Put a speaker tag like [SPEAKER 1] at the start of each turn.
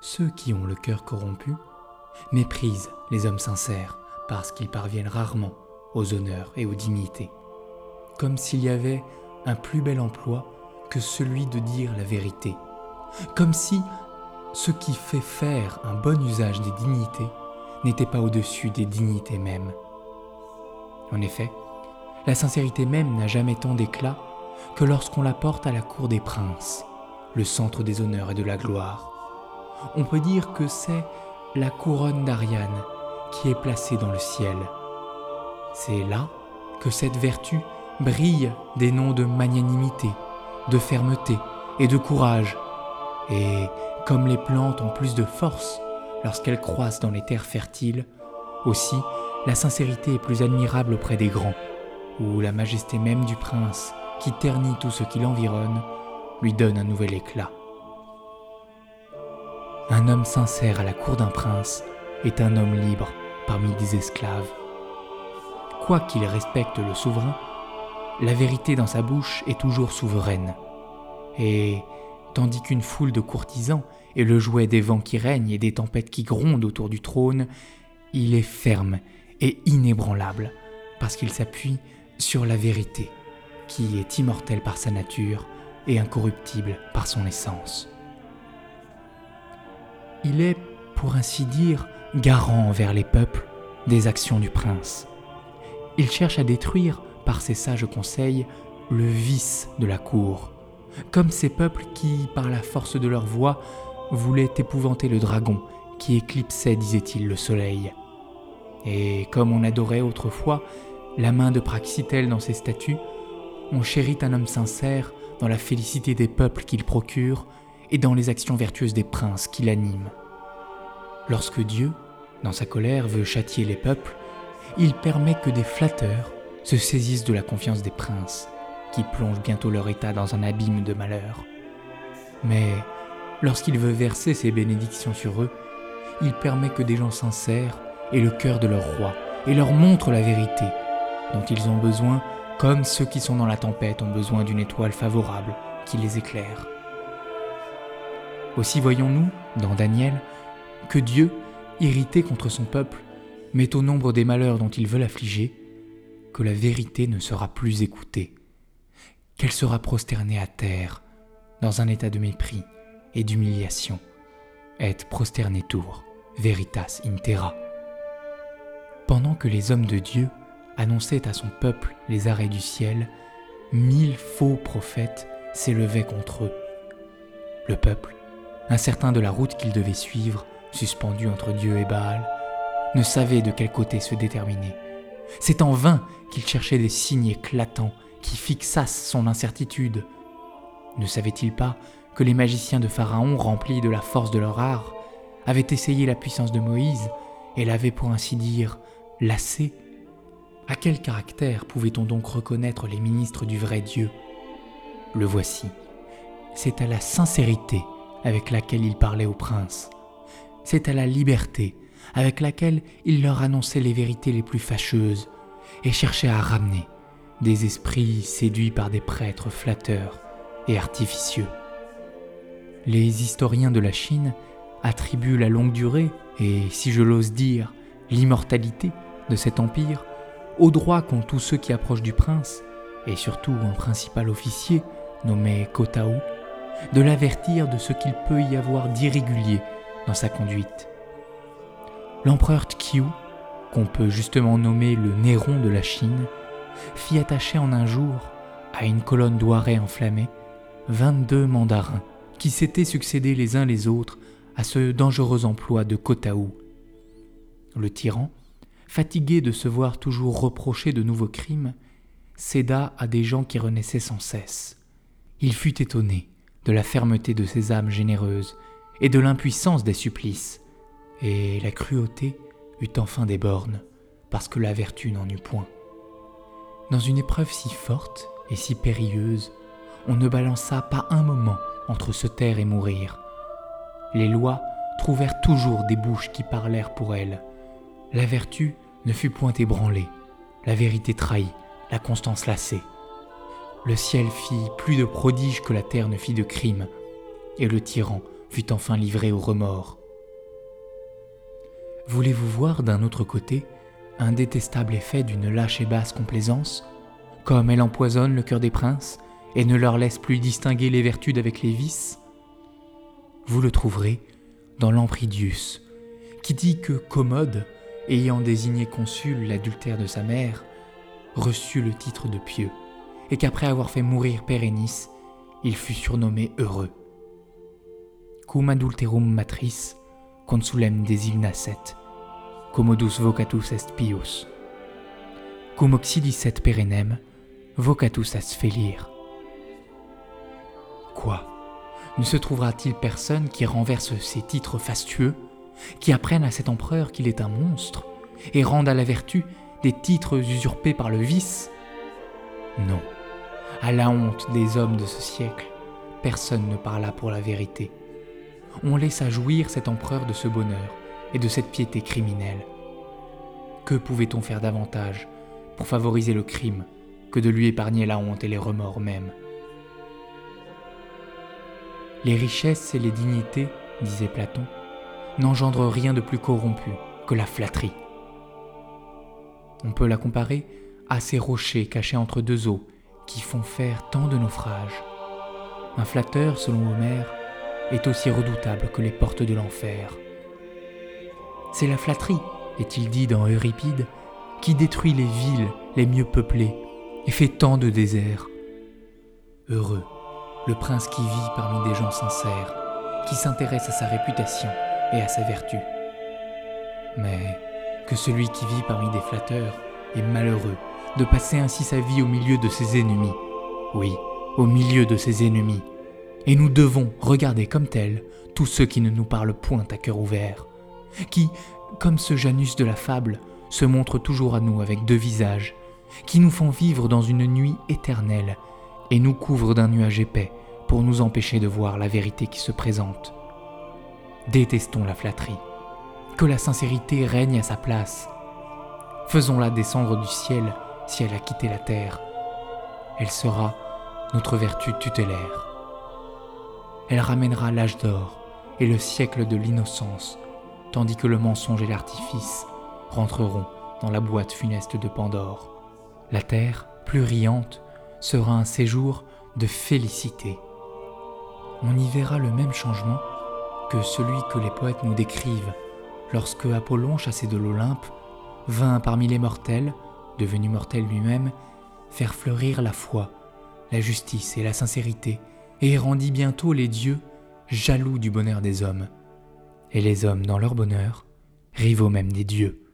[SPEAKER 1] Ceux qui ont le cœur corrompu méprisent les hommes sincères parce qu'ils parviennent rarement aux honneurs et aux dignités. Comme s'il y avait un plus bel emploi que celui de dire la vérité. Comme si ce qui fait faire un bon usage des dignités n'était pas au-dessus des dignités mêmes. En effet, la sincérité même n'a jamais tant d'éclat que lorsqu'on la porte à la cour des princes, le centre des honneurs et de la gloire. On peut dire que c'est la couronne d'Ariane qui est placée dans le ciel. C'est là que cette vertu brille des noms de magnanimité, de fermeté et de courage. Et comme les plantes ont plus de force lorsqu'elles croissent dans les terres fertiles, aussi la sincérité est plus admirable auprès des grands, où la majesté même du prince, qui ternit tout ce qui l'environne, lui donne un nouvel éclat. Un homme sincère à la cour d'un prince est un homme libre parmi des esclaves. Quoiqu'il respecte le souverain, la vérité dans sa bouche est toujours souveraine. Et tandis qu'une foule de courtisans est le jouet des vents qui règnent et des tempêtes qui grondent autour du trône, il est ferme et inébranlable parce qu'il s'appuie sur la vérité, qui est immortelle par sa nature et incorruptible par son essence. Il est, pour ainsi dire, garant envers les peuples des actions du prince. Il cherche à détruire, par ses sages conseils, le vice de la cour, comme ces peuples qui, par la force de leur voix, voulaient épouvanter le dragon qui éclipsait, disait-il, le soleil. Et comme on adorait autrefois la main de Praxitèle dans ses statues, on chérit un homme sincère dans la félicité des peuples qu'il procure et dans les actions vertueuses des princes qui l'animent. Lorsque Dieu, dans sa colère, veut châtier les peuples, il permet que des flatteurs se saisissent de la confiance des princes, qui plongent bientôt leur état dans un abîme de malheur. Mais lorsqu'il veut verser ses bénédictions sur eux, il permet que des gens sincères aient le cœur de leur roi et leur montrent la vérité, dont ils ont besoin, comme ceux qui sont dans la tempête ont besoin d'une étoile favorable qui les éclaire. Aussi voyons-nous, dans Daniel, que Dieu, irrité contre son peuple, met au nombre des malheurs dont il veut l'affliger, que la vérité ne sera plus écoutée, qu'elle sera prosternée à terre, dans un état de mépris et d'humiliation, et prosternetur, veritas in terra. Pendant que les hommes de Dieu annonçaient à son peuple les arrêts du ciel, 1000 faux prophètes s'élevaient contre eux. Le peuple, incertain de la route qu'il devait suivre, suspendu entre Dieu et Baal, ne savait de quel côté se déterminer. C'est en vain qu'il cherchait des signes éclatants qui fixassent son incertitude. Ne savait-il pas que les magiciens de Pharaon, remplis de la force de leur art, avaient essayé la puissance de Moïse et l'avaient pour ainsi dire lassé? À quel caractère pouvait-on donc reconnaître les ministres du vrai Dieu? Le voici. C'est à la sincérité avec laquelle il parlait aux princes. C'est à la liberté avec laquelle il leur annonçait les vérités les plus fâcheuses et cherchait à ramener des esprits séduits par des prêtres flatteurs et artificieux. Les historiens de la Chine attribuent la longue durée et, si je l'ose dire, l'immortalité de cet empire au droit qu'ont tous ceux qui approchent du prince, et surtout un principal officier nommé Kotao, de l'avertir de ce qu'il peut y avoir d'irrégulier dans sa conduite. L'empereur Tqiu, qu'on peut justement nommer le Néron de la Chine, fit attacher en un jour, à une colonne d'ouarets enflammée, 22 mandarins qui s'étaient succédés les uns les autres à ce dangereux emploi de Kotao. Le tyran, fatigué de se voir toujours reprocher de nouveaux crimes, céda à des gens qui renaissaient sans cesse. Il fut étonné de la fermeté de ces âmes généreuses et de l'impuissance des supplices, et la cruauté eut enfin des bornes, parce que la vertu n'en eut point. Dans une épreuve si forte et si périlleuse, on ne balança pas un moment entre se taire et mourir. Les lois trouvèrent toujours des bouches qui parlèrent pour elles. La vertu ne fut point ébranlée, la vérité trahie, la constance lassée. Le ciel fit plus de prodiges que la terre ne fit de crimes, et le tyran fut enfin livrée au remords. Voulez-vous voir d'un autre côté un détestable effet d'une lâche et basse complaisance, comme elle empoisonne le cœur des princes et ne leur laisse plus distinguer les vertus d'avec les vices? Vous le trouverez dans l'Ampridius, qui dit que Commode, ayant désigné consul l'adultère de sa mère, reçut le titre de pieux, et qu'après avoir fait mourir Pérennis, il fut surnommé heureux. Cum adulterum matris, consulem designasset, commodus vocatus est pius. Cum occidisset perennem, vocatus est felir. Quoi? Ne se trouvera-t-il personne qui renverse ces titres fastueux, qui apprenne à cet empereur qu'il est un monstre, et rende à la vertu des titres usurpés par le vice? Non, à la honte des hommes de ce siècle, personne ne parla pour la vérité. On laissa jouir cet empereur de ce bonheur et de cette piété criminelle. Que pouvait-on faire davantage pour favoriser le crime que de lui épargner la honte et les remords même? Les richesses et les dignités, disait Platon, n'engendrent rien de plus corrompu que la flatterie. On peut la comparer à ces rochers cachés entre deux eaux qui font faire tant de naufrages. Un flatteur, selon Homère, est aussi redoutable que les portes de l'enfer. C'est la flatterie, est-il dit dans Euripide, qui détruit les villes les mieux peuplées et fait tant de déserts. Heureux le prince qui vit parmi des gens sincères, qui s'intéresse à sa réputation et à sa vertu. Mais que celui qui vit parmi des flatteurs est malheureux de passer ainsi sa vie au milieu de ses ennemis. Oui, au milieu de ses ennemis. Et nous devons regarder comme tels tous ceux qui ne nous parlent point à cœur ouvert, qui, comme ce Janus de la fable, se montrent toujours à nous avec deux visages, qui nous font vivre dans une nuit éternelle et nous couvrent d'un nuage épais pour nous empêcher de voir la vérité qui se présente. Détestons la flatterie, que la sincérité règne à sa place. Faisons-la descendre du ciel si elle a quitté la terre. Elle sera notre vertu tutélaire. Elle ramènera l'âge d'or et le siècle de l'innocence, tandis que le mensonge et l'artifice rentreront dans la boîte funeste de Pandore. La terre, plus riante, sera un séjour de félicité. On y verra le même changement que celui que les poètes nous décrivent lorsque Apollon, chassé de l'Olympe, vint parmi les mortels, devenu mortel lui-même, faire fleurir la foi, la justice et la sincérité, et rendit bientôt les dieux jaloux du bonheur des hommes, et les hommes, dans leur bonheur, rivaux même des dieux.